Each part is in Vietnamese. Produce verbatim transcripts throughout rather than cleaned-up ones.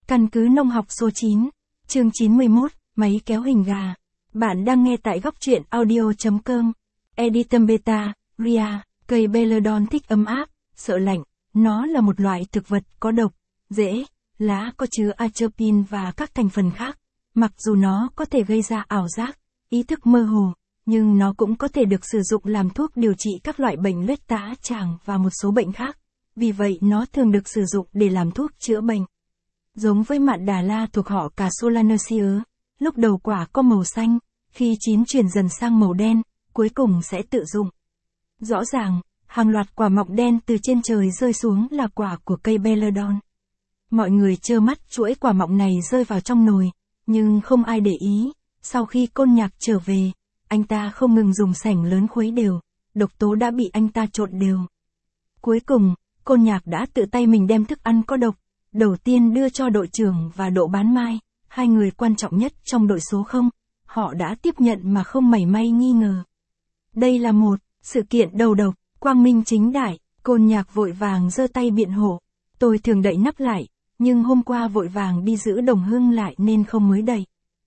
Căn cứ nông học số chín, chương chín mươi mốt, máy kéo hình gà. Bạn đang nghe tại góc truyện audio.com. Editum Beta, Ria, cây Belladon thích ấm áp, sợ lạnh. Nó là một loại thực vật có độc, rễ, lá có chứa atropine và các thành phần khác. Mặc dù nó có thể gây ra ảo giác, ý thức mơ hồ, nhưng nó cũng có thể được sử dụng làm thuốc điều trị các loại bệnh loét tá tràng và một số bệnh khác. Vì vậy nó thường được sử dụng để làm thuốc chữa bệnh. Giống với mạn Đà La thuộc họ Cassolanaceae, lúc đầu quả có màu xanh, khi chín chuyển dần sang màu đen, cuối cùng sẽ tự dụng. Rõ ràng, hàng loạt quả mọng đen từ trên trời rơi xuống là quả của cây Belladon. Mọi người trơ mắt chuỗi quả mọng này rơi vào trong nồi, nhưng không ai để ý. Sau khi Côn Nhạc trở về, anh ta không ngừng dùng sảnh lớn khuấy đều, độc tố đã bị anh ta trộn đều. Cuối cùng, Côn Nhạc đã tự tay mình đem thức ăn có độc, đầu tiên đưa cho đội trưởng và Đỗ Bán Mai, hai người quan trọng nhất trong đội số không, họ đã tiếp nhận mà không mảy may nghi ngờ. Đây là một sự kiện đầu độc, quang minh chính đại. Côn Nhạc vội vàng giơ tay biện hộ. Tôi thường đậy nắp lại, nhưng hôm qua vội vàng đi giữ Đồng Hưng lại nên không mới đậy.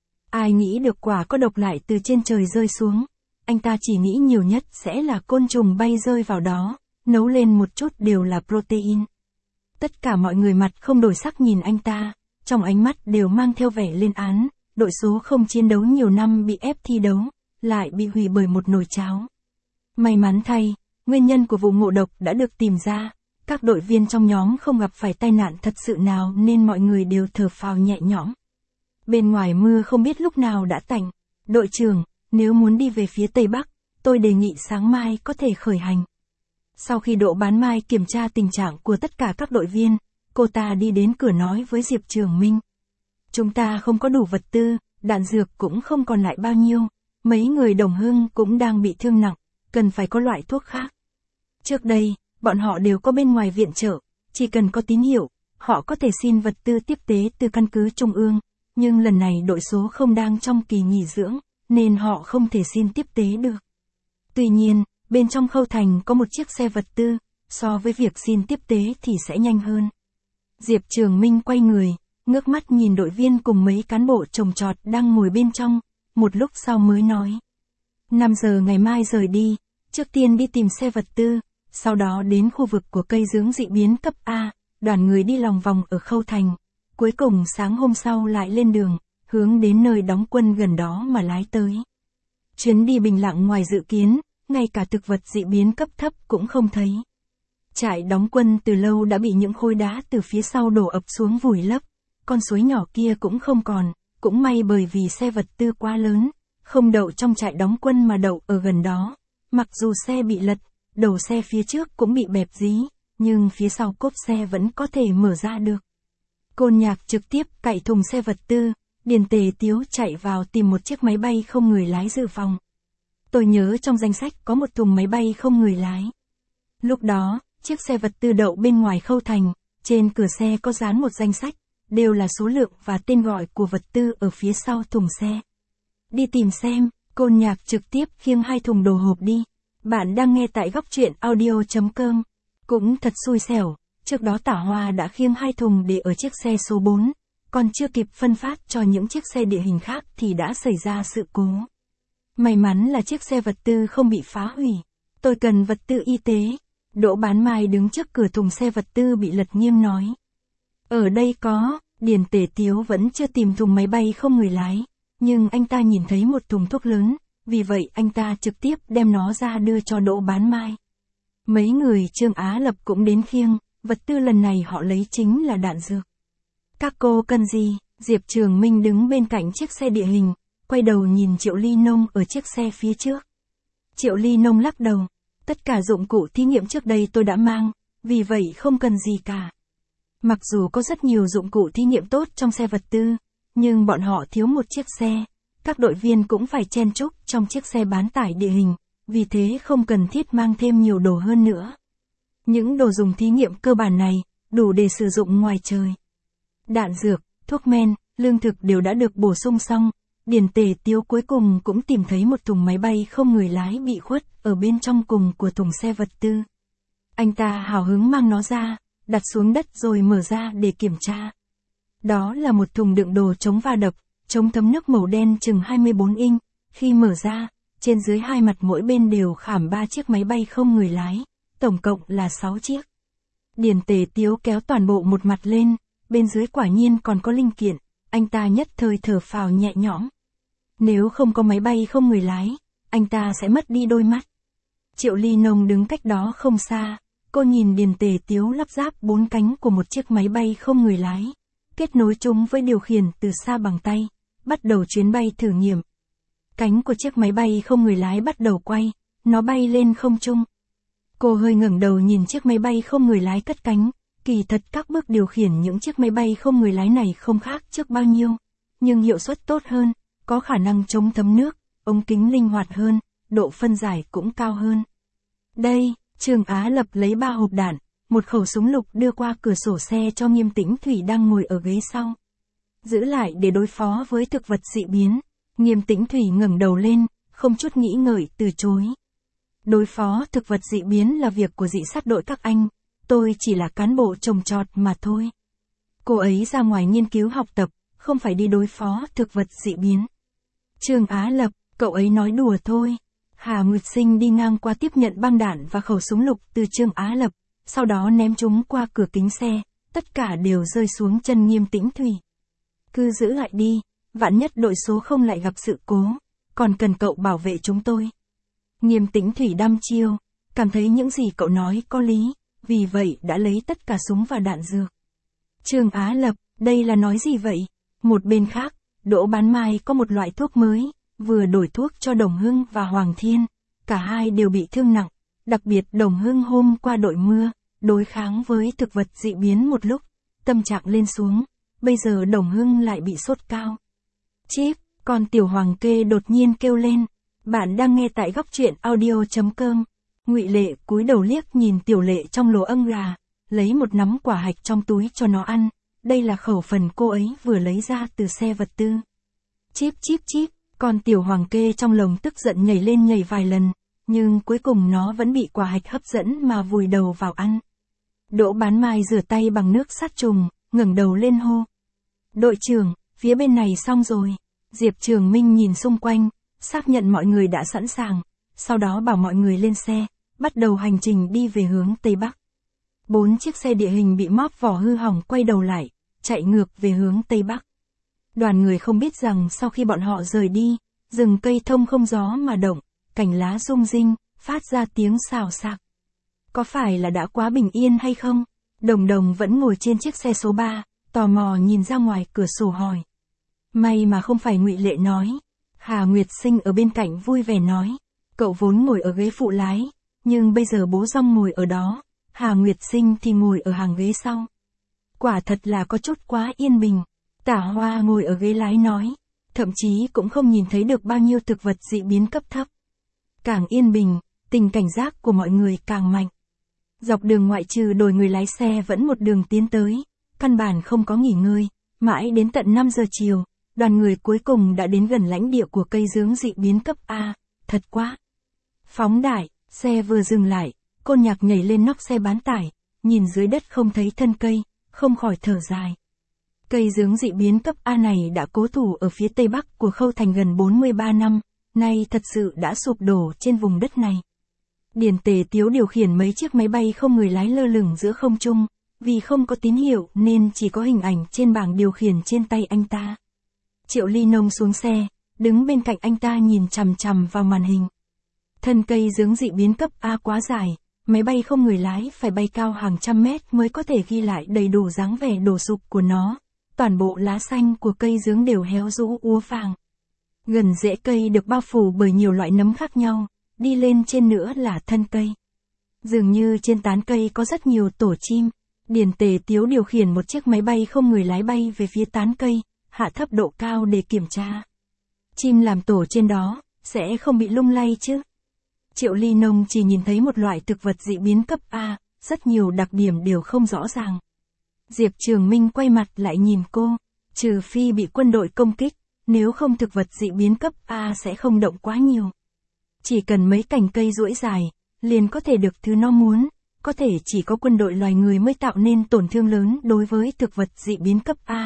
Ai nghĩ được quả có độc lại từ trên trời rơi xuống. Anh ta chỉ nghĩ nhiều nhất sẽ là côn trùng bay rơi vào đó, nấu lên một chút đều là protein. Tất cả mọi người mặt không đổi sắc nhìn anh ta, trong ánh mắt đều mang theo vẻ lên án. Đội số không chiến đấu nhiều năm bị ép thi đấu, lại bị hủy bởi một nồi cháo. May mắn thay, nguyên nhân của vụ ngộ độc đã được tìm ra. Các đội viên trong nhóm không gặp phải tai nạn thật sự nào nên mọi người đều thở phào nhẹ nhõm. Bên ngoài mưa không biết lúc nào đã tạnh. Đội trưởng, nếu muốn đi về phía Tây Bắc, tôi đề nghị sáng mai có thể khởi hành. Sau khi Đỗ Bán Mai kiểm tra tình trạng của tất cả các đội viên, cô ta đi đến cửa nói với Diệp Trường Minh. Chúng ta không có đủ vật tư, đạn dược cũng không còn lại bao nhiêu. Mấy người Đồng Hưng cũng đang bị thương nặng, cần phải có loại thuốc khác. Trước đây, bọn họ đều có bên ngoài viện trợ, chỉ cần có tín hiệu, họ có thể xin vật tư tiếp tế từ căn cứ trung ương. Nhưng lần này đội số không đang trong kỳ nghỉ dưỡng, nên họ không thể xin tiếp tế được. Tuy nhiên, bên trong khâu thành có một chiếc xe vật tư, so với việc xin tiếp tế thì sẽ nhanh hơn. Diệp Trường Minh quay người, ngước mắt nhìn đội viên cùng mấy cán bộ trồng trọt đang ngồi bên trong, một lúc sau mới nói. năm giờ ngày mai rời đi, trước tiên đi tìm xe vật tư, sau đó đến khu vực của cây dưỡng dị biến cấp A, đoàn người đi lòng vòng ở khâu thành. Cuối cùng sáng hôm sau lại lên đường, hướng đến nơi đóng quân gần đó mà lái tới. Chuyến đi bình lặng ngoài dự kiến, ngay cả thực vật dị biến cấp thấp cũng không thấy. Trại đóng quân từ lâu đã bị những khối đá từ phía sau đổ ập xuống vùi lấp, con suối nhỏ kia cũng không còn, cũng may bởi vì xe vật tư quá lớn, không đậu trong trại đóng quân mà đậu ở gần đó. Mặc dù xe bị lật, đầu xe phía trước cũng bị bẹp dí, nhưng phía sau cốp xe vẫn có thể mở ra được. Côn Nhạc trực tiếp cậy thùng xe vật tư, Điền Tề Tiếu chạy vào tìm một chiếc máy bay không người lái dự phòng. Tôi nhớ trong danh sách có một thùng máy bay không người lái. Lúc đó, chiếc xe vật tư đậu bên ngoài khâu thành, trên cửa xe có dán một danh sách, đều là số lượng và tên gọi của vật tư ở phía sau thùng xe. Đi tìm xem, Côn Nhạc trực tiếp khiêng hai thùng đồ hộp đi. Bạn đang nghe tại góc truyện audio.com. Cũng thật xui xẻo. Trước đó Tả Hoa đã khiêng hai thùng để ở chiếc xe số bốn, còn chưa kịp phân phát cho những chiếc xe địa hình khác thì đã xảy ra sự cố. May mắn là chiếc xe vật tư không bị phá hủy. Tôi cần vật tư y tế. Đỗ Bán Mai đứng trước cửa thùng xe vật tư bị lật nghiêm nói. Ở đây có, Điền Tề Tiếu vẫn chưa tìm thùng máy bay không người lái, nhưng anh ta nhìn thấy một thùng thuốc lớn, vì vậy anh ta trực tiếp đem nó ra đưa cho Đỗ Bán Mai. Mấy người Trương Á Lập cũng đến khiêng. Vật tư lần này họ lấy chính là đạn dược. Các cô cần gì? Diệp Trường Minh đứng bên cạnh chiếc xe địa hình, quay đầu nhìn Triệu Ly Nông ở chiếc xe phía trước. Triệu Ly Nông lắc đầu. Tất cả dụng cụ thí nghiệm trước đây tôi đã mang, vì vậy không cần gì cả. Mặc dù có rất nhiều dụng cụ thí nghiệm tốt trong xe vật tư, nhưng bọn họ thiếu một chiếc xe. Các đội viên cũng phải chen chúc trong chiếc xe bán tải địa hình, vì thế không cần thiết mang thêm nhiều đồ hơn nữa. Những đồ dùng thí nghiệm cơ bản này, đủ để sử dụng ngoài trời. Đạn dược, thuốc men, lương thực đều đã được bổ sung xong. Điền Tề Tiếu cuối cùng cũng tìm thấy một thùng máy bay không người lái bị khuất ở bên trong cùng của thùng xe vật tư. Anh ta hào hứng mang nó ra, đặt xuống đất rồi mở ra để kiểm tra. Đó là một thùng đựng đồ chống va đập, chống thấm nước màu đen chừng hai mươi bốn inch, khi mở ra, trên dưới hai mặt mỗi bên đều khảm ba chiếc máy bay không người lái, tổng cộng là sáu chiếc. Điền Tề Tiếu kéo toàn bộ một mặt lên, bên dưới quả nhiên còn có linh kiện, anh ta nhất thời thở phào nhẹ nhõm. Nếu không có máy bay không người lái, anh ta sẽ mất đi đôi mắt. Triệu Ly Nông đứng cách đó không xa, cô nhìn Điền Tề Tiếu lắp ráp bốn cánh của một chiếc máy bay không người lái, kết nối chúng với điều khiển từ xa bằng tay, bắt đầu chuyến bay thử nghiệm. Cánh của chiếc máy bay không người lái bắt đầu quay, nó bay lên không trung. Cô hơi ngẩng đầu nhìn chiếc máy bay không người lái cất cánh, kỳ thật các bước điều khiển những chiếc máy bay không người lái này không khác trước bao nhiêu, nhưng hiệu suất tốt hơn, có khả năng chống thấm nước, ống kính linh hoạt hơn, độ phân giải cũng cao hơn. Đây, Trương Á Lập lấy ba hộp đạn, một khẩu súng lục đưa qua cửa sổ xe cho Nghiêm Tĩnh Thủy đang ngồi ở ghế sau. Giữ lại để đối phó với thực vật dị biến. Nghiêm Tĩnh Thủy ngẩng đầu lên, không chút nghĩ ngợi từ chối. Đối phó thực vật dị biến là việc của dị sát đội các anh, tôi chỉ là cán bộ trồng trọt mà thôi. Cô ấy ra ngoài nghiên cứu học tập, không phải đi đối phó thực vật dị biến. Trương Á Lập, cậu ấy nói đùa thôi. Hà Nguyệt Sinh đi ngang qua tiếp nhận băng đạn và khẩu súng lục từ Trương Á Lập, sau đó ném chúng qua cửa kính xe, tất cả đều rơi xuống chân Nghiêm Tĩnh Thủy. Cứ giữ lại đi, vạn nhất đội số không lại gặp sự cố, còn cần cậu bảo vệ chúng tôi. Nghiêm Tĩnh Thủy đăm chiêu, cảm thấy những gì cậu nói có lý, vì vậy đã lấy tất cả súng và đạn dược. Trương Á Lập, đây là nói gì vậy? Một bên khác, Đỗ Bán Mai có một loại thuốc mới, vừa đổi thuốc cho Đồng Hưng và Hoàng Thiên, cả hai đều bị thương nặng, đặc biệt Đồng Hưng hôm qua đội mưa, đối kháng với thực vật dị biến một lúc, tâm trạng lên xuống, bây giờ Đồng Hưng lại bị sốt cao. Chíp, con tiểu hoàng kê đột nhiên kêu lên, bạn đang nghe tại góc truyện audio chấm com. Ngụy Lệ cúi đầu liếc nhìn Tiểu Lệ trong lỗ âng gà, lấy một nắm quả hạch trong túi cho nó ăn, đây là khẩu phần cô ấy vừa lấy ra từ xe vật tư. Chíp chíp chíp, con tiểu hoàng kê trong lồng tức giận nhảy lên nhảy vài lần, nhưng cuối cùng nó vẫn bị quả hạch hấp dẫn mà vùi đầu vào ăn. Đỗ Bán Mai rửa tay bằng nước sát trùng, ngẩng đầu lên hô. Đội trưởng, phía bên này xong rồi. Diệp Trường Minh nhìn xung quanh, xác nhận mọi người đã sẵn sàng, sau đó bảo mọi người lên xe, bắt đầu hành trình đi về hướng Tây Bắc. Bốn chiếc xe địa hình bị móp vỏ hư hỏng quay đầu lại, chạy ngược về hướng Tây Bắc. Đoàn người không biết rằng sau khi bọn họ rời đi, rừng cây thông không gió mà động, cành lá rung rinh, phát ra tiếng xào xạc. Có phải là đã quá bình yên hay không? Đồng Đồng vẫn ngồi trên chiếc xe số ba, tò mò nhìn ra ngoài cửa sổ hỏi. May mà không phải Ngụy Lệ nói. Hà Nguyệt Sinh ở bên cạnh vui vẻ nói. Cậu vốn ngồi ở ghế phụ lái, nhưng bây giờ bố Rong ngồi ở đó, Hà Nguyệt Sinh thì ngồi ở hàng ghế sau. Quả thật là có chút quá yên bình. Tả Hoa ngồi ở ghế lái nói, thậm chí cũng không nhìn thấy được bao nhiêu thực vật dị biến cấp thấp. Càng yên bình, tình cảnh giác của mọi người càng mạnh. Dọc đường ngoại trừ đồi người lái xe vẫn một đường tiến tới, căn bản không có nghỉ ngơi, mãi đến tận năm giờ chiều, đoàn người cuối cùng đã đến gần lãnh địa của cây dướng dị biến cấp A, thật quá. Phóng đại, xe vừa dừng lại, Côn Nhạc nhảy lên nóc xe bán tải, nhìn dưới đất không thấy thân cây, không khỏi thở dài. Cây dướng dị biến cấp A này đã cố thủ ở phía tây bắc của Khâu Thành gần bốn mươi ba năm, nay thật sự đã sụp đổ trên vùng đất này. Điền Tề Tiếu điều khiển mấy chiếc máy bay không người lái lơ lửng giữa không trung, vì không có tín hiệu nên chỉ có hình ảnh trên bảng điều khiển trên tay anh ta. Triệu Ly Nông xuống xe, đứng bên cạnh anh ta nhìn chằm chằm vào màn hình. Thân cây dướng dị biến cấp A quá dài, máy bay không người lái phải bay cao hàng trăm mét mới có thể ghi lại đầy đủ dáng vẻ đổ sụp của nó. Toàn bộ lá xanh của cây dướng đều héo rũ úa vàng. Gần rễ cây được bao phủ bởi nhiều loại nấm khác nhau, đi lên trên nữa là thân cây. Dường như trên tán cây có rất nhiều tổ chim. Điền Tề Tiếu điều khiển một chiếc máy bay không người lái bay về phía tán cây, hạ thấp độ cao để kiểm tra. Chim làm tổ trên đó, sẽ không bị lung lay chứ? Triệu Ly Nông chỉ nhìn thấy một loại thực vật dị biến cấp A, rất nhiều đặc điểm đều không rõ ràng. Diệp Trường Minh quay mặt lại nhìn cô, trừ phi bị quân đội công kích, nếu không thực vật dị biến cấp A sẽ không động quá nhiều. Chỉ cần mấy cành cây duỗi dài, liền có thể được thứ nó muốn, có thể chỉ có quân đội loài người mới tạo nên tổn thương lớn đối với thực vật dị biến cấp A,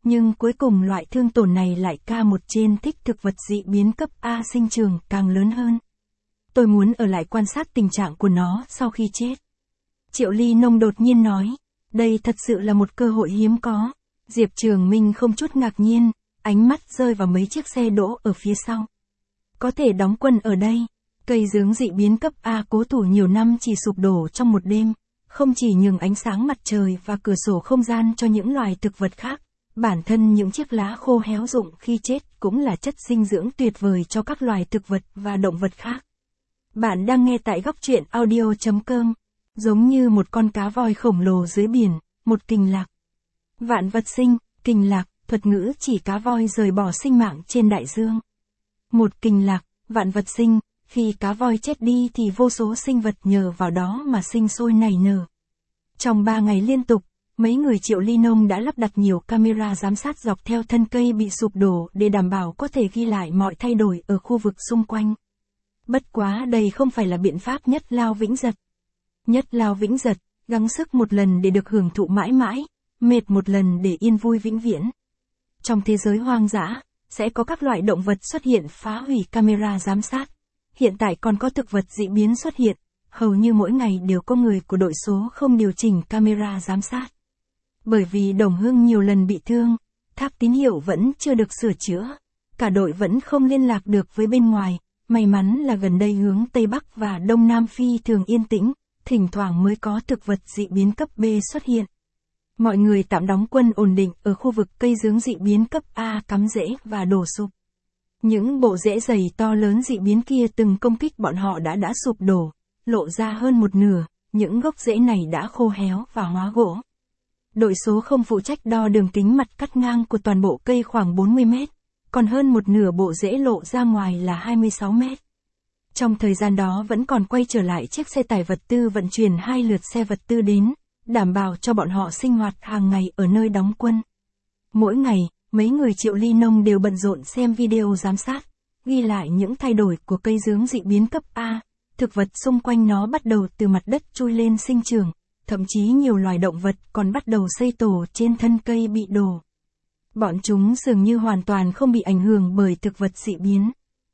Nhưng cuối cùng loại thương tổn này lại ca một trên thích thực vật dị biến cấp A sinh trưởng càng lớn hơn. Tôi muốn ở lại quan sát tình trạng của nó sau khi chết. Triệu Ly Nông đột nhiên nói. Đây thật sự là một cơ hội hiếm có. Diệp Trường Minh không chút ngạc nhiên, ánh mắt rơi vào mấy chiếc xe đỗ ở phía sau. Có thể đóng quân ở đây. Cây dướng dị biến cấp A cố thủ nhiều năm chỉ sụp đổ trong một đêm, không chỉ nhường ánh sáng mặt trời và cửa sổ không gian cho những loài thực vật khác, bản thân những chiếc lá khô héo rụng khi chết cũng là chất dinh dưỡng tuyệt vời cho các loài thực vật và động vật khác. Bạn đang nghe tại góc truyện audio chấm com, giống như một con cá voi khổng lồ dưới biển, một kình lạc. Vạn vật sinh, kình lạc, thuật ngữ chỉ cá voi rời bỏ sinh mạng trên đại dương. Một kình lạc, vạn vật sinh. Khi cá voi chết đi thì vô số sinh vật nhờ vào đó mà sinh sôi nảy nở. Trong ba ngày liên tục, mấy người Triệu Ly Nông đã lắp đặt nhiều camera giám sát dọc theo thân cây bị sụp đổ để đảm bảo có thể ghi lại mọi thay đổi ở khu vực xung quanh. Bất quá đây không phải là biện pháp nhất lao vĩnh giật. Nhất lao vĩnh giật, gắng sức một lần để được hưởng thụ mãi mãi, mệt một lần để yên vui vĩnh viễn. Trong thế giới hoang dã, sẽ có các loại động vật xuất hiện phá hủy camera giám sát. Hiện tại còn có thực vật dị biến xuất hiện, hầu như mỗi ngày đều có người của đội số không điều chỉnh camera giám sát. Bởi vì Đồng Hương nhiều lần bị thương, tháp tín hiệu vẫn chưa được sửa chữa, cả đội vẫn không liên lạc được với bên ngoài, may mắn là gần đây hướng Tây Bắc và Đông Nam Phi thường yên tĩnh, thỉnh thoảng mới có thực vật dị biến cấp B xuất hiện. Mọi người tạm đóng quân ổn định ở khu vực cây dướng dị biến cấp A cắm rễ và đổ sụp. Những bộ rễ dày to lớn dị biến kia từng công kích bọn họ đã đã sụp đổ, lộ ra hơn một nửa, những gốc rễ này đã khô héo và hóa gỗ. Đội số không phụ trách đo đường kính mặt cắt ngang của toàn bộ cây khoảng bốn mươi mét, còn hơn một nửa bộ rễ lộ ra ngoài là hai mươi sáu mét. Trong thời gian đó vẫn còn quay trở lại chiếc xe tải vật tư vận chuyển hai lượt xe vật tư đến, đảm bảo cho bọn họ sinh hoạt hàng ngày ở nơi đóng quân. Mỗi ngày, mấy người Triệu Ly Nông đều bận rộn xem video giám sát, ghi lại những thay đổi của cây dướng dị biến cấp A, thực vật xung quanh nó bắt đầu từ mặt đất chui lên sinh trưởng, thậm chí nhiều loài động vật còn bắt đầu xây tổ trên thân cây bị đổ. Bọn chúng dường như hoàn toàn không bị ảnh hưởng bởi thực vật dị biến.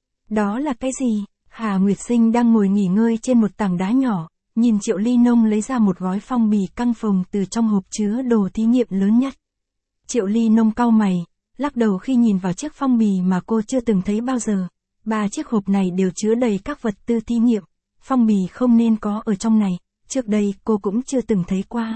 Đó là cái gì? Hà Nguyệt Sinh đang ngồi nghỉ ngơi trên một tảng đá nhỏ, nhìn Triệu Ly Nông lấy ra một gói phong bì căng phồng từ trong hộp chứa đồ thí nghiệm lớn nhất. Triệu Ly Nông cau mày, lắc đầu khi nhìn vào chiếc phong bì mà cô chưa từng thấy bao giờ. Ba chiếc hộp này đều chứa đầy các vật tư thí nghiệm. Phong bì không nên có ở trong này, trước đây cô cũng chưa từng thấy qua.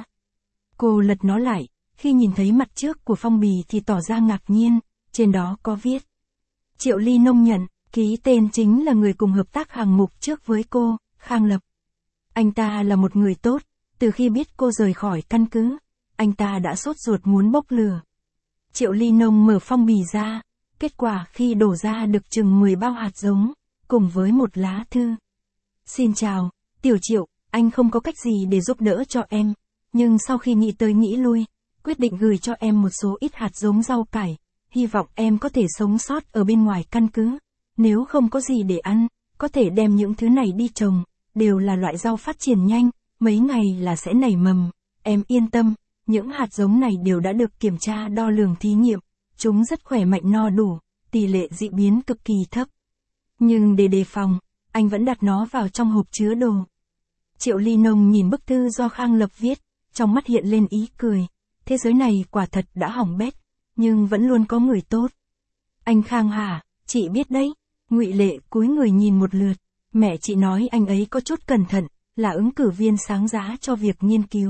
Cô lật nó lại, khi nhìn thấy mặt trước của phong bì thì tỏ ra ngạc nhiên, trên đó có viết. Triệu Ly Nông nhận, ký tên chính là người cùng hợp tác hàng mục trước với cô, Khang Lập. Anh ta là một người tốt, từ khi biết cô rời khỏi căn cứ, anh ta đã sốt ruột muốn bốc lửa. Triệu Ly Nông mở phong bì ra, kết quả khi đổ ra được chừng mười bao hạt giống, cùng với một lá thư. Xin chào, Tiểu Triệu, anh không có cách gì để giúp đỡ cho em, nhưng sau khi nghĩ tới nghĩ lui, quyết định gửi cho em một số ít hạt giống rau cải, hy vọng em có thể sống sót ở bên ngoài căn cứ. Nếu không có gì để ăn, có thể đem những thứ này đi trồng, đều là loại rau phát triển nhanh, mấy ngày là sẽ nảy mầm, em yên tâm. Những hạt giống này đều đã được kiểm tra đo lường thí nghiệm, chúng rất khỏe mạnh no đủ, tỷ lệ dị biến cực kỳ thấp. Nhưng để đề phòng, anh vẫn đặt nó vào trong hộp chứa đồ. Triệu Ly Nông nhìn bức thư do Khang Lập viết, trong mắt hiện lên ý cười. Thế giới này quả thật đã hỏng bét, nhưng vẫn luôn có người tốt. Anh Khang hả, chị biết đấy. Ngụy Lệ cúi người nhìn một lượt, mẹ chị nói anh ấy có chút cẩn thận, là ứng cử viên sáng giá cho việc nghiên cứu.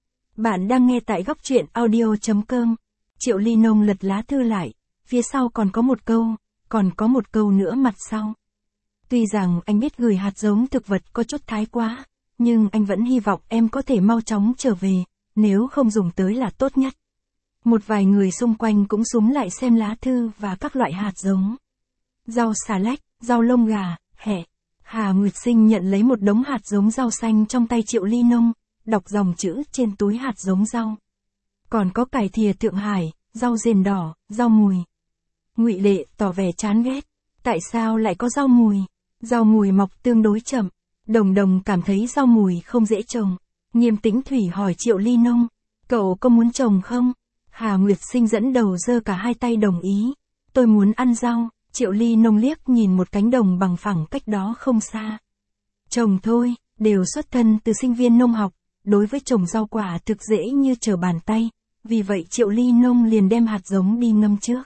Bạn đang nghe tại góc truyện audio chấm com. Triệu Ly Nông lật lá thư lại, phía sau còn có một câu, còn có một câu nữa mặt sau. Tuy rằng anh biết gửi hạt giống thực vật có chút thái quá, nhưng anh vẫn hy vọng em có thể mau chóng trở về, nếu không dùng tới là tốt nhất. Một vài người xung quanh cũng xúm lại xem lá thư và các loại hạt giống. Rau xà lách, rau lông gà, hẹ. Hà Nguyệt Sinh nhận lấy một đống hạt giống rau xanh trong tay Triệu Ly Nông, đọc dòng chữ trên túi hạt giống rau. Còn có cải thìa Thượng Hải, rau rền đỏ, rau mùi. Ngụy Lệ tỏ vẻ chán ghét. Tại sao lại có rau mùi? Rau mùi mọc tương đối chậm. Đồng Đồng cảm thấy rau mùi không dễ trồng. Nghiêm Tĩnh Thủy hỏi Triệu Ly Nông, cậu có muốn trồng không? Hà Nguyệt Sinh dẫn đầu giơ cả hai tay đồng ý. Tôi muốn ăn rau. Triệu Ly Nông liếc nhìn một cánh đồng bằng phẳng cách đó không xa. Trồng thôi, đều xuất thân từ sinh viên nông học, đối với trồng rau quả thực dễ như trở bàn tay, vì vậy Triệu Ly Nông liền đem hạt giống đi ngâm trước.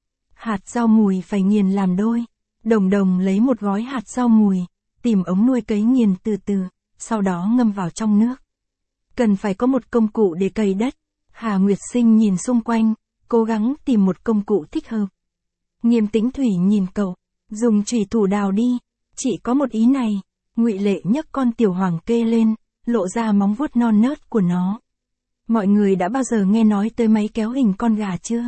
Hạt rau mùi phải nghiền làm đôi. Đồng Đồng lấy một gói hạt rau mùi, tìm ống nuôi cấy nghiền từ từ, sau đó ngâm vào trong nước. Cần phải có một công cụ để cày đất. Hà Nguyệt Sinh nhìn xung quanh, cố gắng tìm một công cụ thích hợp. Nghiêm Tĩnh Thủy nhìn cậu, dùng chùy thủ đào đi, chỉ có một ý này. Ngụy Lệ nhấc con tiểu hoàng kê lên, lộ ra móng vuốt non nớt của nó. Mọi người đã bao giờ nghe nói tới máy kéo hình con gà chưa?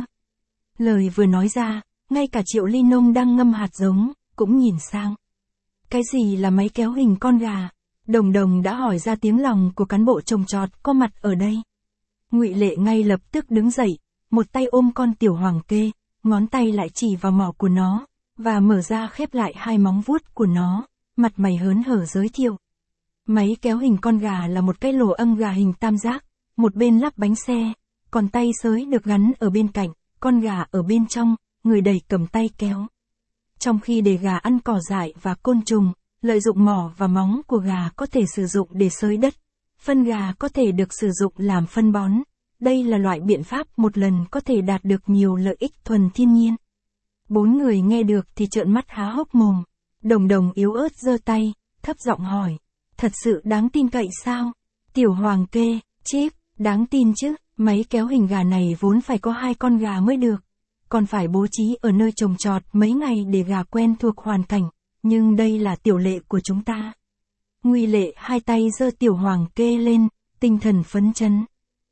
Lời vừa nói ra, ngay cả Triệu Ly Nông đang ngâm hạt giống, cũng nhìn sang. Cái gì là máy kéo hình con gà? Đồng Đồng đã hỏi ra tiếng lòng của cán bộ trồng trọt có mặt ở đây. Ngụy Lệ ngay lập tức đứng dậy, một tay ôm con tiểu hoàng kê, ngón tay lại chỉ vào mỏ của nó, và mở ra khép lại hai móng vuốt của nó, mặt mày hớn hở giới thiệu. Máy kéo hình con gà là một cái lỗ âm gà hình tam giác, một bên lắp bánh xe, còn tay sới được gắn ở bên cạnh, con gà ở bên trong, người đẩy cầm tay kéo. Trong khi để gà ăn cỏ dại và côn trùng, lợi dụng mỏ và móng của gà có thể sử dụng để xới đất. Phân gà có thể được sử dụng làm phân bón. Đây là loại biện pháp một lần có thể đạt được nhiều lợi ích thuần thiên nhiên. Bốn người nghe được thì trợn mắt há hốc mồm. Đồng Đồng yếu ớt giơ tay, thấp giọng hỏi. Thật sự đáng tin cậy sao? Tiểu hoàng kê, chip, đáng tin chứ, máy kéo hình gà này vốn phải có hai con gà mới được. Còn phải bố trí ở nơi trồng trọt mấy ngày để gà quen thuộc hoàn cảnh. Nhưng đây là tiểu lệ của chúng ta. Ngụy Lệ hai tay giơ tiểu hoàng kê lên, tinh thần phấn chấn.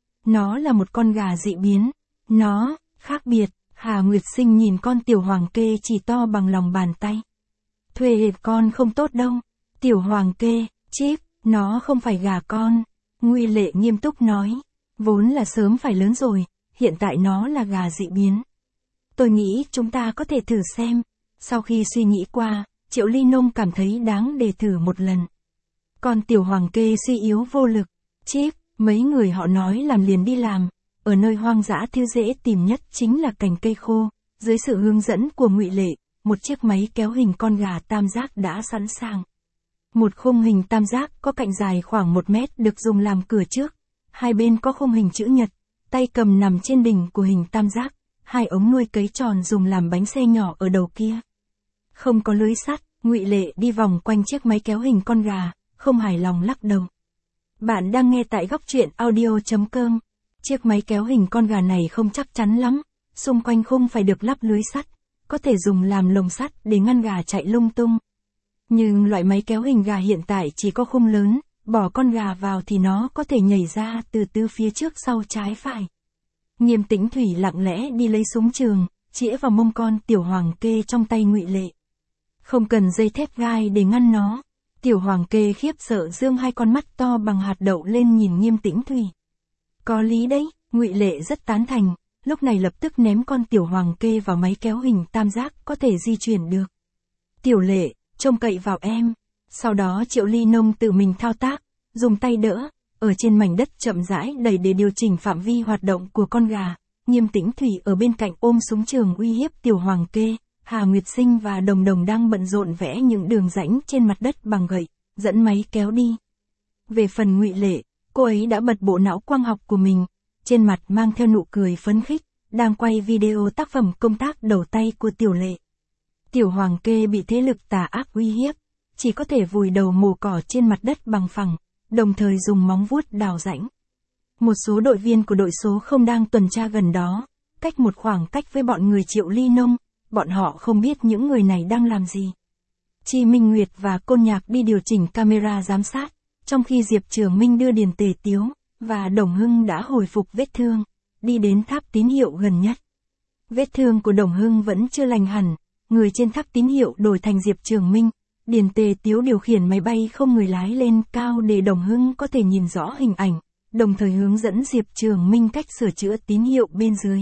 Nó là một con gà dị biến. Nó, khác biệt. Hà Nguyệt Sinh nhìn con tiểu hoàng kê chỉ to bằng lòng bàn tay. Thuê con không tốt đâu. Tiểu hoàng kê, chip, nó không phải gà con. Ngụy Lệ nghiêm túc nói. Vốn là sớm phải lớn rồi, hiện tại nó là gà dị biến. Tôi nghĩ chúng ta có thể thử xem. Sau khi suy nghĩ qua, Triệu Ly Nông cảm thấy đáng để thử một lần. Còn tiểu hoàng kê suy yếu vô lực. Chip, mấy người họ nói làm liền đi làm. Ở nơi hoang dã thứ dễ tìm nhất chính là cành cây khô. Dưới sự hướng dẫn của Ngụy Lệ, một chiếc máy kéo hình con gà tam giác đã sẵn sàng. Một khung hình tam giác có cạnh dài khoảng một mét được dùng làm cửa trước. Hai bên có khung hình chữ nhật, tay cầm nằm trên đỉnh của hình tam giác. Hai ống nuôi cấy tròn dùng làm bánh xe nhỏ ở đầu kia. Không có lưới sắt, Ngụy Lệ đi vòng quanh chiếc máy kéo hình con gà, không hài lòng lắc đầu. Bạn đang nghe tại góc truyện audio chấm com. Chiếc máy kéo hình con gà này không chắc chắn lắm, xung quanh khung phải được lắp lưới sắt, có thể dùng làm lồng sắt để ngăn gà chạy lung tung. Nhưng loại máy kéo hình gà hiện tại chỉ có khung lớn, bỏ con gà vào thì nó có thể nhảy ra từ từ phía trước sau trái phải. Nghiêm Tĩnh Thủy lặng lẽ đi lấy súng trường, chĩa vào mông con tiểu hoàng kê trong tay Ngụy Lệ. Không cần dây thép gai để ngăn nó. Tiểu hoàng kê khiếp sợ dương hai con mắt to bằng hạt đậu lên nhìn Nghiêm Tĩnh Thủy. Có lý đấy, Ngụy Lệ rất tán thành, lúc này lập tức ném con tiểu hoàng kê vào máy kéo hình tam giác có thể di chuyển được. Tiểu Lệ, trông cậy vào em. Sau đó Triệu Ly Nông tự mình thao tác, dùng tay đỡ, ở trên mảnh đất chậm rãi đẩy để điều chỉnh phạm vi hoạt động của con gà. Nghiêm Tĩnh Thủy ở bên cạnh ôm súng trường uy hiếp tiểu hoàng kê. Hà Nguyệt Sinh và Đồng Đồng đang bận rộn vẽ những đường rãnh trên mặt đất bằng gậy, dẫn máy kéo đi. Về phần Ngụy Lệ, cô ấy đã bật bộ não quang học của mình, trên mặt mang theo nụ cười phấn khích, đang quay video tác phẩm công tác đầu tay của Tiểu Lệ. Tiểu hoàng kê bị thế lực tà ác uy hiếp, chỉ có thể vùi đầu mổ cỏ trên mặt đất bằng phẳng, đồng thời dùng móng vuốt đào rãnh. Một số đội viên của đội số không đang tuần tra gần đó, cách một khoảng cách với bọn người Triệu Ly Nông, bọn họ không biết những người này đang làm gì. Chi Minh Nguyệt và Côn Nhạc đi điều chỉnh camera giám sát, trong khi Diệp Trường Minh đưa Điền Tề Tiếu và Đồng Hưng đã hồi phục vết thương, đi đến tháp tín hiệu gần nhất. Vết thương của Đồng Hưng vẫn chưa lành hẳn, người trên tháp tín hiệu đổi thành Diệp Trường Minh. Điền Tề Tiếu điều khiển máy bay không người lái lên cao để Đồng Hưng có thể nhìn rõ hình ảnh, đồng thời hướng dẫn Diệp Trường Minh cách sửa chữa tín hiệu bên dưới.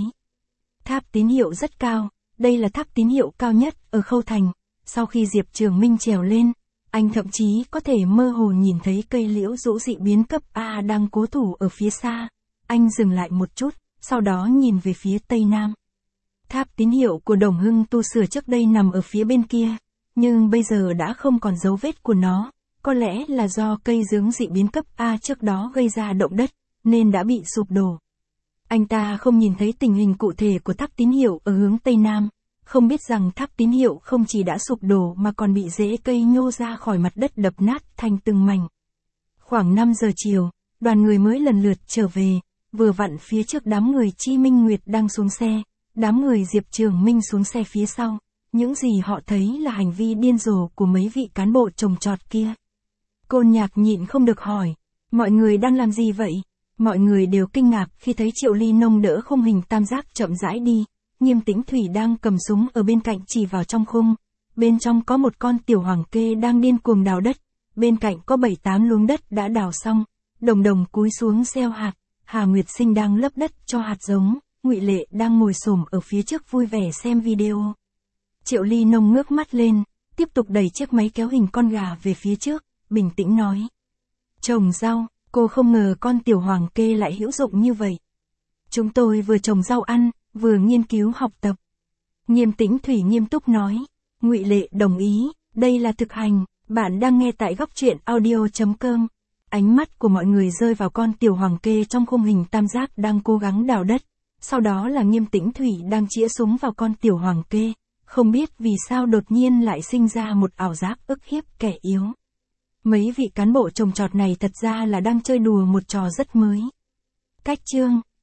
Tháp tín hiệu rất cao, đây là tháp tín hiệu cao nhất ở Khâu Thành. Sau khi Diệp Trường Minh trèo lên, anh thậm chí có thể mơ hồ nhìn thấy cây liễu rũ dị biến cấp A đang cố thủ ở phía xa. Anh dừng lại một chút, sau đó nhìn về phía tây nam. Tháp tín hiệu của Đồng Hưng tu sửa trước đây nằm ở phía bên kia, nhưng bây giờ đã không còn dấu vết của nó, có lẽ là do cây giướng dị biến cấp A trước đó gây ra động đất, nên đã bị sụp đổ. Anh ta không nhìn thấy tình hình cụ thể của tháp tín hiệu ở hướng tây nam, không biết rằng tháp tín hiệu không chỉ đã sụp đổ mà còn bị rễ cây nhô ra khỏi mặt đất đập nát thành từng mảnh. Khoảng năm giờ chiều, đoàn người mới lần lượt trở về, vừa vặn phía trước đám người Chi Minh Nguyệt đang xuống xe, đám người Diệp Trường Minh xuống xe phía sau. Những gì họ thấy là hành vi điên rồ của mấy vị cán bộ trồng trọt kia. Côn Nhạc nhịn không được hỏi, mọi người đang làm gì vậy? Mọi người đều kinh ngạc khi thấy Triệu Ly Nông đỡ khung hình tam giác chậm rãi đi, Nghiêm Tĩnh Thủy đang cầm súng ở bên cạnh chỉ vào trong khung, bên trong có một con tiểu hoàng kê đang điên cuồng đào đất, bên cạnh có bảy tám luống đất đã đào xong, Đồng Đồng cúi xuống gieo hạt, Hà Nguyệt Sinh đang lấp đất cho hạt giống, Ngụy Lệ đang ngồi xổm ở phía trước vui vẻ xem video. Triệu Ly Nông ngước mắt lên, tiếp tục đẩy chiếc máy kéo hình con gà về phía trước, bình tĩnh nói. Trồng rau, cô không ngờ con tiểu hoàng kê lại hữu dụng như vậy. Chúng tôi vừa trồng rau ăn, vừa nghiên cứu học tập. Nghiêm Tĩnh Thủy nghiêm túc nói. Ngụy Lệ đồng ý, đây là thực hành, bạn đang nghe tại góc truyện audio chấm com. Ánh mắt của mọi người rơi vào con tiểu hoàng kê trong khung hình tam giác đang cố gắng đào đất, sau đó là Nghiêm Tĩnh Thủy đang chĩa súng vào con tiểu hoàng kê. Không biết vì sao đột nhiên lại sinh ra một ảo giác ức hiếp kẻ yếu. Mấy vị cán bộ trồng trọt này thật ra là đang chơi đùa một trò rất mới. Cách chương